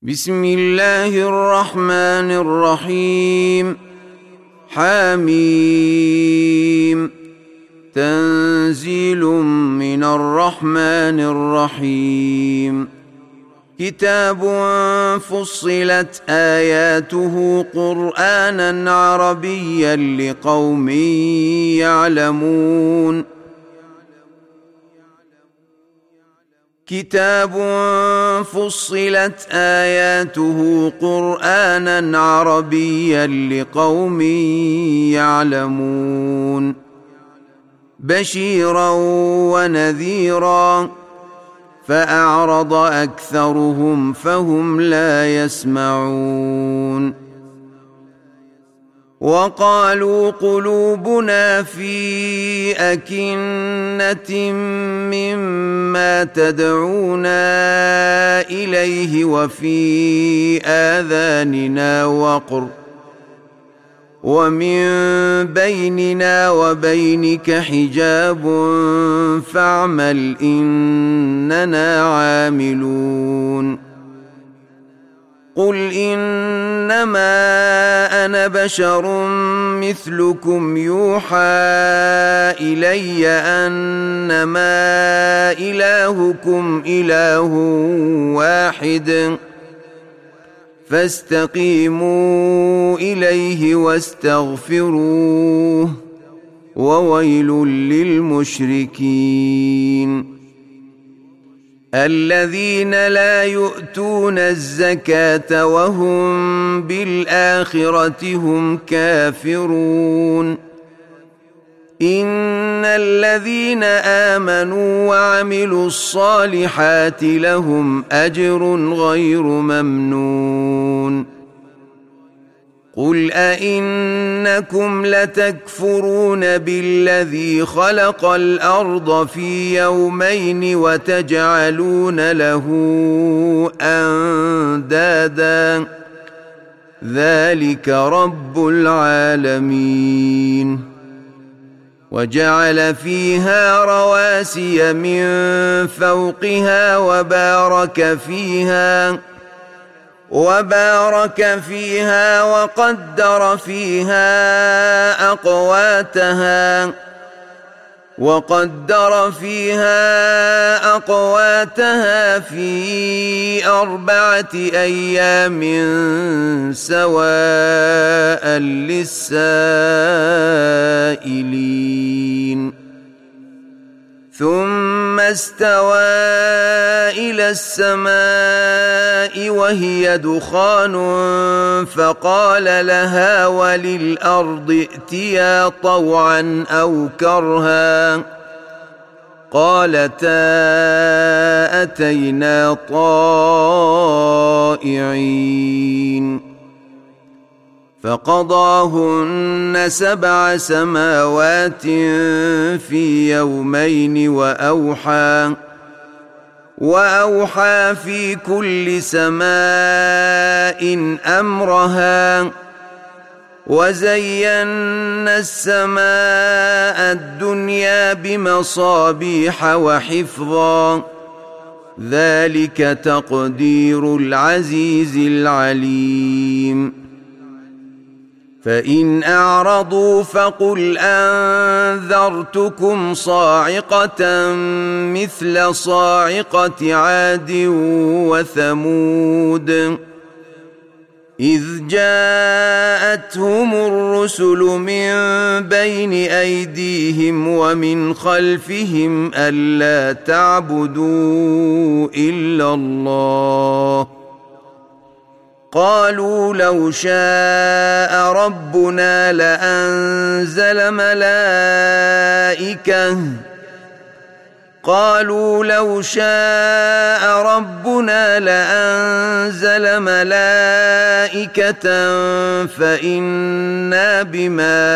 بسم الله الرحمن الرحيم. حميم. تنزيل من الرحمن الرحيم. كتاب فصلت آياته قرآنا عربيا لقوم يعلمون. كتاب فصلت آياته قرآنا عربيا لقوم يعلمون. بشيرا ونذيرا فأعرض أكثرهم فهم لا يسمعون. وقالوا قلوبنا في أكنة مما تدعونا إليه وفي آذاننا وقر ومن بيننا وبينك حجاب فاعمل إننا عاملون. قل إنما أنا بشر مثلكم يوحى إلي أنما إلهكم إله واحد فاستقيموا إليه واستغفروه وويل للمشركين الذين لا يؤتون الزكاة وهم بالآخرة هم كافرون. إن الذين آمنوا وعملوا الصالحات لهم أجر غير ممنون. قل أئنكم لتكفرون بالذي خلق الأرض في يومين وتجعلون له أندادا ذلك رب العالمين. وجعل فيها رواسي من فوقها وبارك فيها وقدر فيها أقواتها في 4 أيام سواء للسائلين. ثم استوى إلى السماء وهي دخان فقال لها وللأرض ائتيا طوعا أو كرها قالتا أتينا طائعين. فقضاهن 7 سماوات في يومين وأوحى في كل سماء أمرها وزينا السماء الدنيا بمصابيح وحفظا ذلك تقدير العزيز العليم. فإن أعرضوا فقل أنذرتكم صاعقة مثل صاعقة عاد وثمود إذ جاءتهم الرسل من بين أيديهم ومن خلفهم ألا تعبدوا إلا الله قالوا لو شاء ربنا لأنزل ملائكة فإنا بما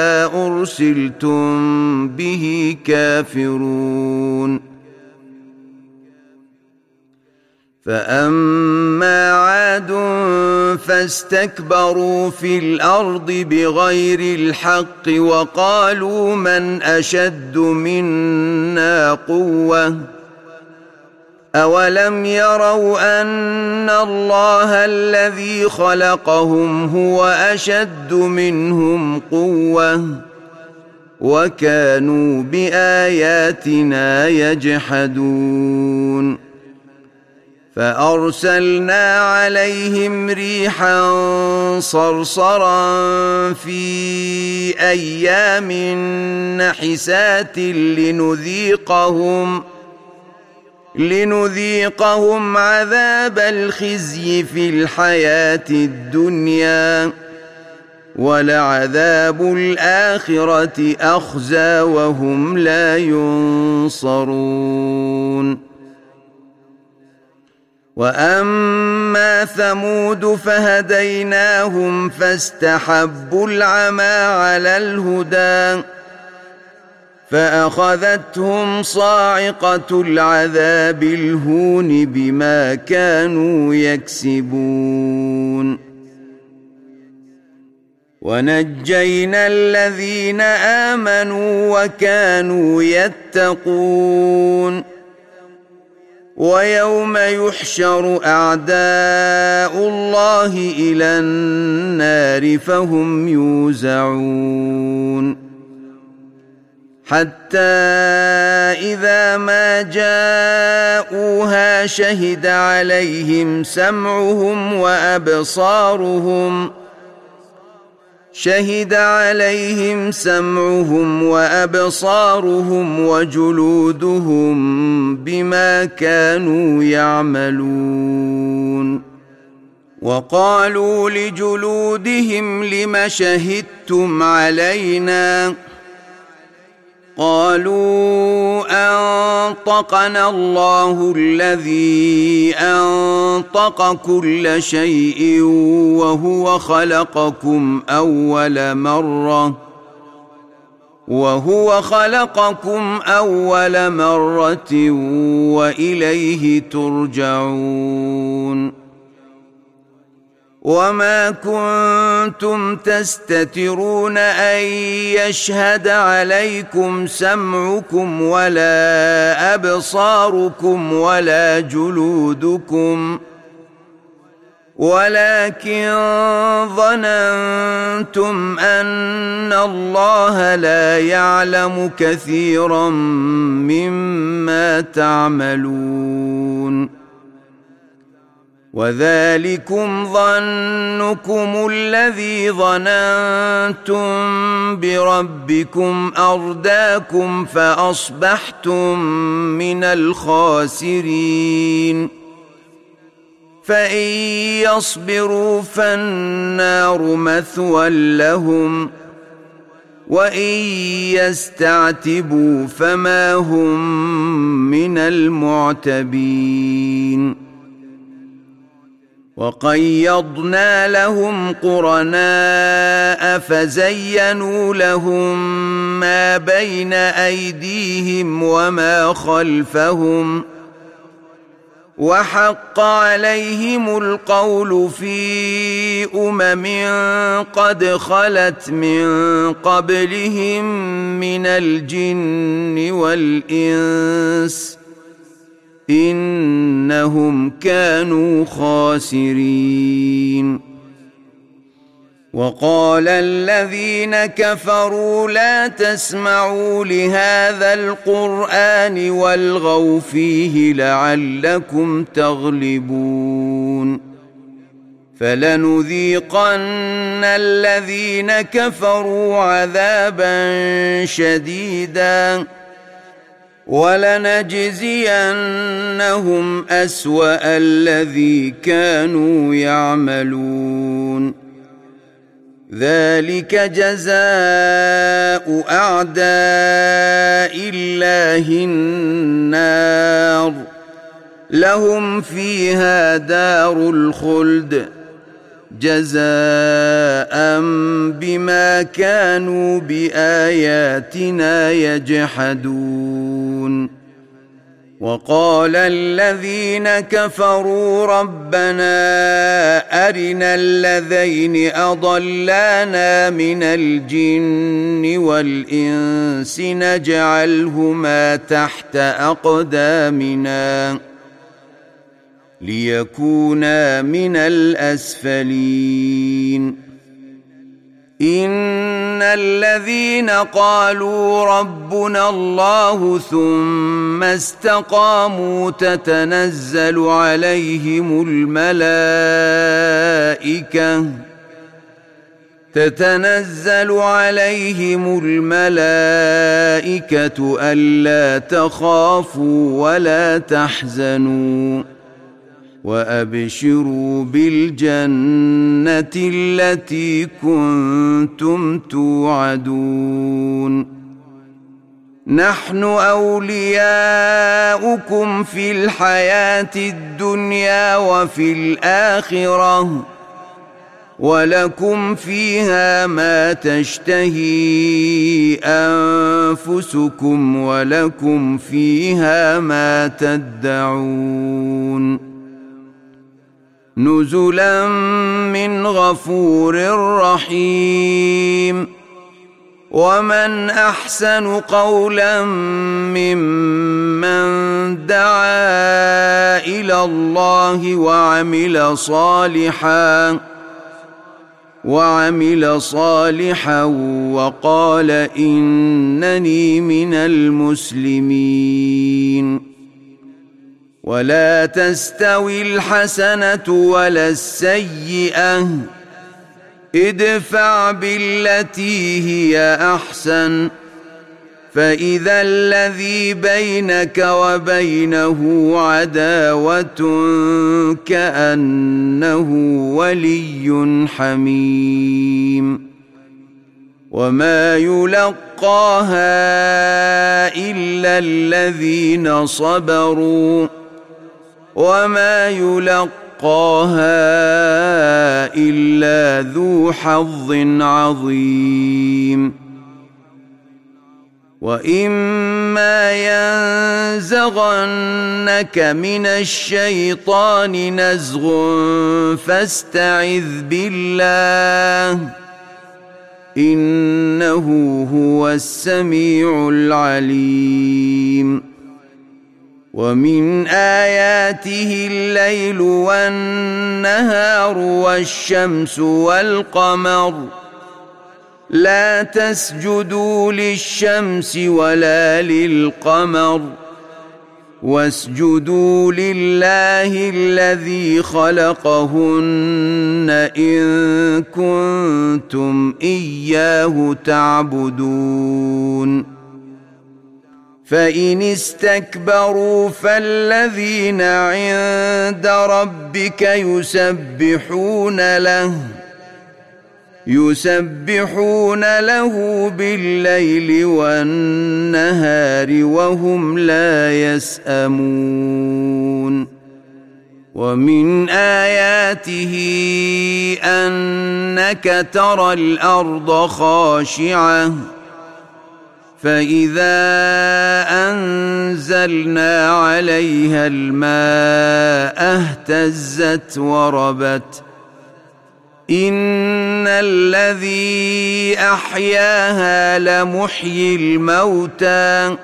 أرسلتم به كافرون. فأما عاد فاستكبروا في الأرض بغير الحق وقالوا من أشد منا قوة أولم يروا أن الله الذي خلقهم هو أشد منهم قوة وكانوا بآياتنا يجحدون فأرسلنا عليهم ريحا صرصرا في أيام نحسات لنذيقهم عذاب الخزي في الحياة الدنيا ولعذاب الآخرة أخزى وهم لا ينصرون وأما ثمود فهديناهم فاستحبوا العمى على الهدى فأخذتهم صاعقة العذاب الهون بما كانوا يكسبون ونجينا الذين آمنوا وكانوا يتقون ويوم يحشر أعداء الله إلى النار فهم يوزعون حتى إذا ما جاءوها شهد عليهم سمعهم وأبصارهم وجلودهم بما كانوا يعملون وقالوا لجلودهم لم شهدتم علينا قالوا أنطقنا الله الذي أنطق كل شيء وهو خلقكم أول مرة وإليه ترجعون وما كنتم تستترون أن يشهد عليكم سمعكم ولا أبصاركم ولا جلودكم ولكن ظننتم أن الله لا يعلم كثيرا مما تعملون وذلكم ظنكم الذي ظننتم بربكم أرداكم فأصبحتم من الخاسرين فإن يصبروا فالنار مثوى لهم وإن يستعتبوا فما هم من المعتبين وقيضنا لهم قرناء فزينوا لهم ما بين أيديهم وما خلفهم وحق عليهم القول في قد خلت من قبلهم من الجن والإنس إنهم كانوا خاسرين وقال الذين كفروا لا تسمعوا لهذا القرآن والغوا فيه لعلكم تغلبون فلنذيقن الذين كفروا عذابا شديدا ولنجزينهم أسوأ الذي كانوا يعملون ذلك جزاء أعداء الله النار لهم فيها دار الخلد جزاء بما كانوا بآياتنا يجحدون وقال الذين كفروا ربنا أرنا الذين أضلانا من الجن والإنس نجعلهما تحت أقدامنا ليكونا من الأسفلين إن الذين قالوا ربنا الله ثم استقاموا تتنزل عليهم الملائكة ألا تخافوا ولا تحزنوا وأبشروا بالجنة التي كنتم توعدون نحن أولياؤكم في الحياة الدنيا وفي الآخرة ولكم فيها ما تشتهي أنفسكم ولكم فيها ما تدعون نزلا من غفور رحيم ومن أحسن قولا ممن دعا إلى الله وعمل صالحا وقال إنني من المسلمين ولا تستوي الحسنة ولا السيئة ادفع بالتي هي أحسن فإذا الذي بينك وبينه عداوة كأنه ولي حميم وما يلقاها إلا الذين صبروا وما يلقاها إلا ذو حظ عظيم وإما ينزغنك من الشيطان نزغ فاستعذ بالله إنه هو السميع العليم ومن آياته الليل والنهار والشمس والقمر لا تسجدوا للشمس ولا للقمر واسجدوا لله الذي خلقهن إن كنتم إياه تعبدون فإن استكبروا فالذين عند ربك يسبحون له بالليل والنهار وهم لا يسأمون ومن آياته أنك ترى الأرض خاشعة فإذا أنزلنا عليها الماء اهتزت وربت إن الذي أحياها لمحيي الموتى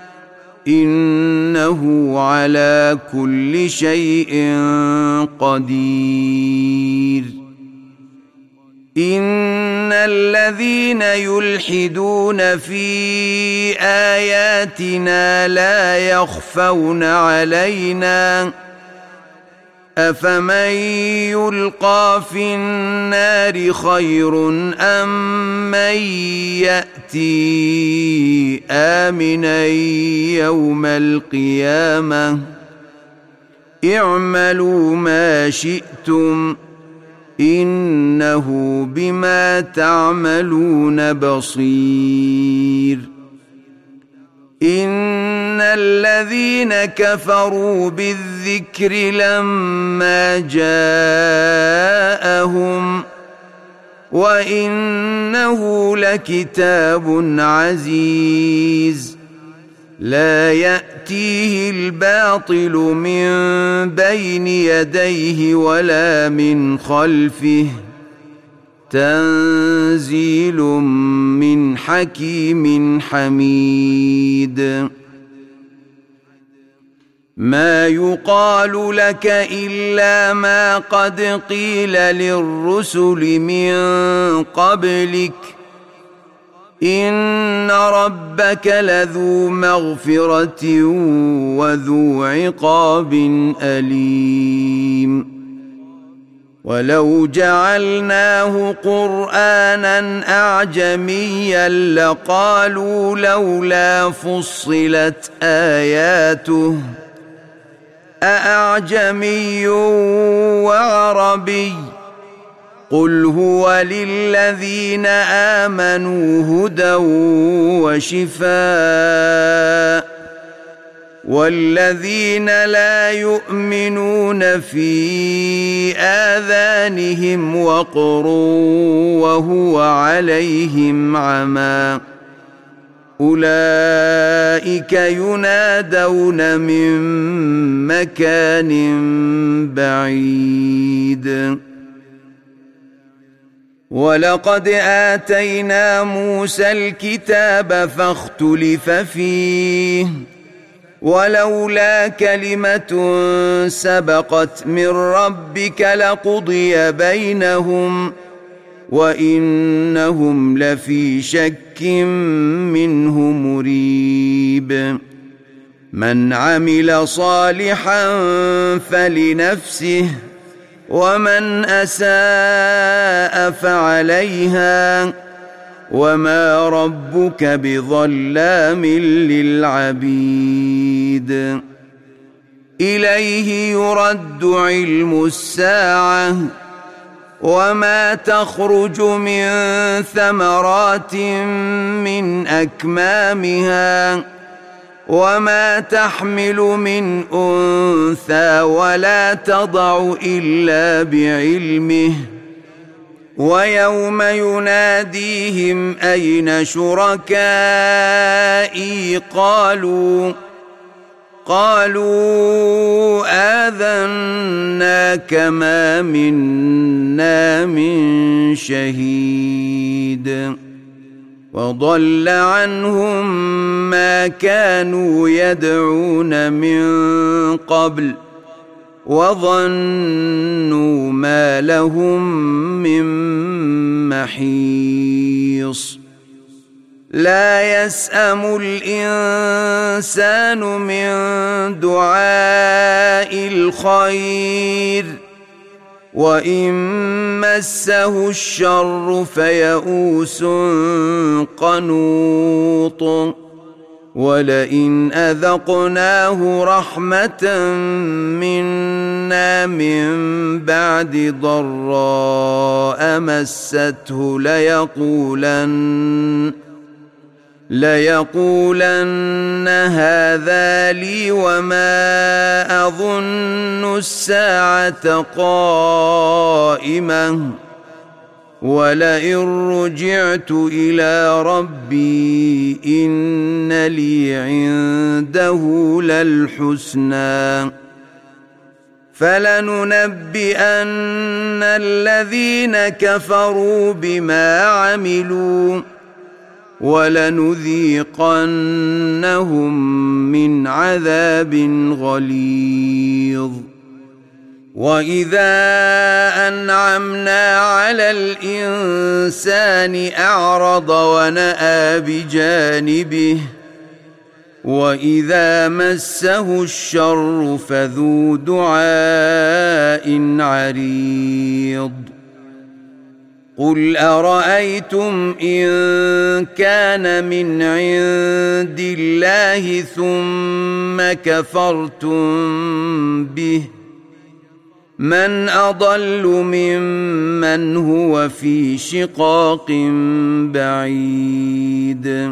إنه على كل شيء قدير إن الذين يلحدون في آياتنا لا يخفون علينا أفمن يلقى في النار خير أم من يأتي آمنا يوم القيامة اعملوا ما شئتم إنه بما تعملون بصير إن الذين كفروا بالذكر لما جاءهم وإنه لكتاب عزيز لا يأتيه الباطل من بين يديه ولا من خلفه تنزيل من حكيم حميد ما يقال لك إلا ما قد قيل للرسل من قبلك إن ربك لذو مغفرة وذو عقاب أليم ولو جعلناه قرآنا أعجميا لقالوا لولا فصلت آياته أأعجمي وعربي قل هو للذين آمنوا هدى وشفاء والذين لا يؤمنون في آذانهم وقر وهو عليهم عمى أولئك ينادون من مكان بعيد ولقد آتينا موسى الكتاب فاختلف فيه ولولا كلمة سبقت من ربك لقضي بينهم وإنهم لفي شك منه مريب من عمل صالحا فلنفسه ومن أساء فعليها وما ربك بظلام للعبيد إليه يرد علم الساعة وما تخرج من ثمرات من أكمامها وما تحمل من أنثى ولا تضع إلا بعلمه ويوم يناديهم أين شركائي قالوا آذناك ما منا من شهيد وضل عنهم ما كانوا يدعون من قبل وظنوا ما لهم من محيص لا يسأم الإنسان من دعاء الخير وإن مسه الشر فيئوس قنوط ولئن أذقناه رحمة منا من بعد ضراء مسته ليقولن هذا لي وما أظن الساعة قائمة ولئن رجعت إلى ربي إن لي عنده للحسنى فلننبئن الذين كفروا بما عملوا ولنذيقنهم من عذاب غليظ وإذا أنعمنا على الإنسان أعرض ونأى بجانبه وإذا مسه الشر فذو دعاء عريض قل أرأيتم إن كان من عند الله ثم كفرتم به من أضل ممن هو في شقاق بعيد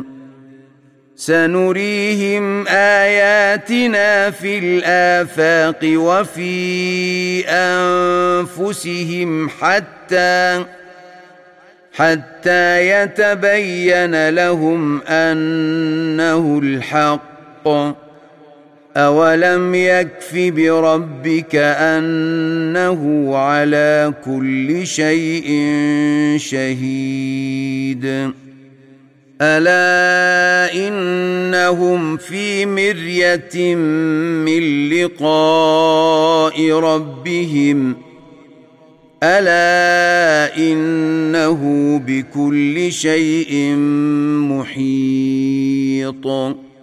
سنريهم آياتنا في الآفاق وفي أنفسهم حتى يتبين لهم أنه الحق أولم يكف بربك أنه على كل شيء شهيد ألا إنهم في مرية من لقاء ربهم ألا إنه بكل شيء محيط